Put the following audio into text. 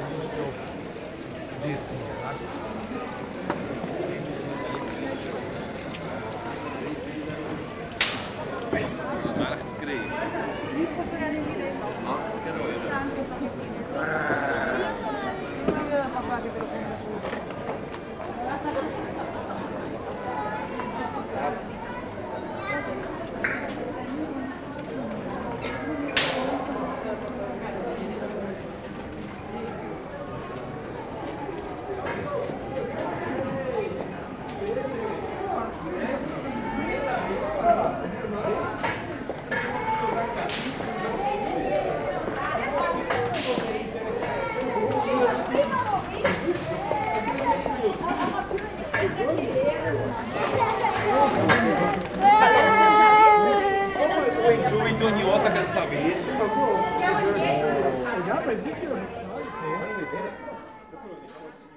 Stof dit inderdaad. Aardig gekregen. Giù in ogni volta che sapevi. Ja, bei Video.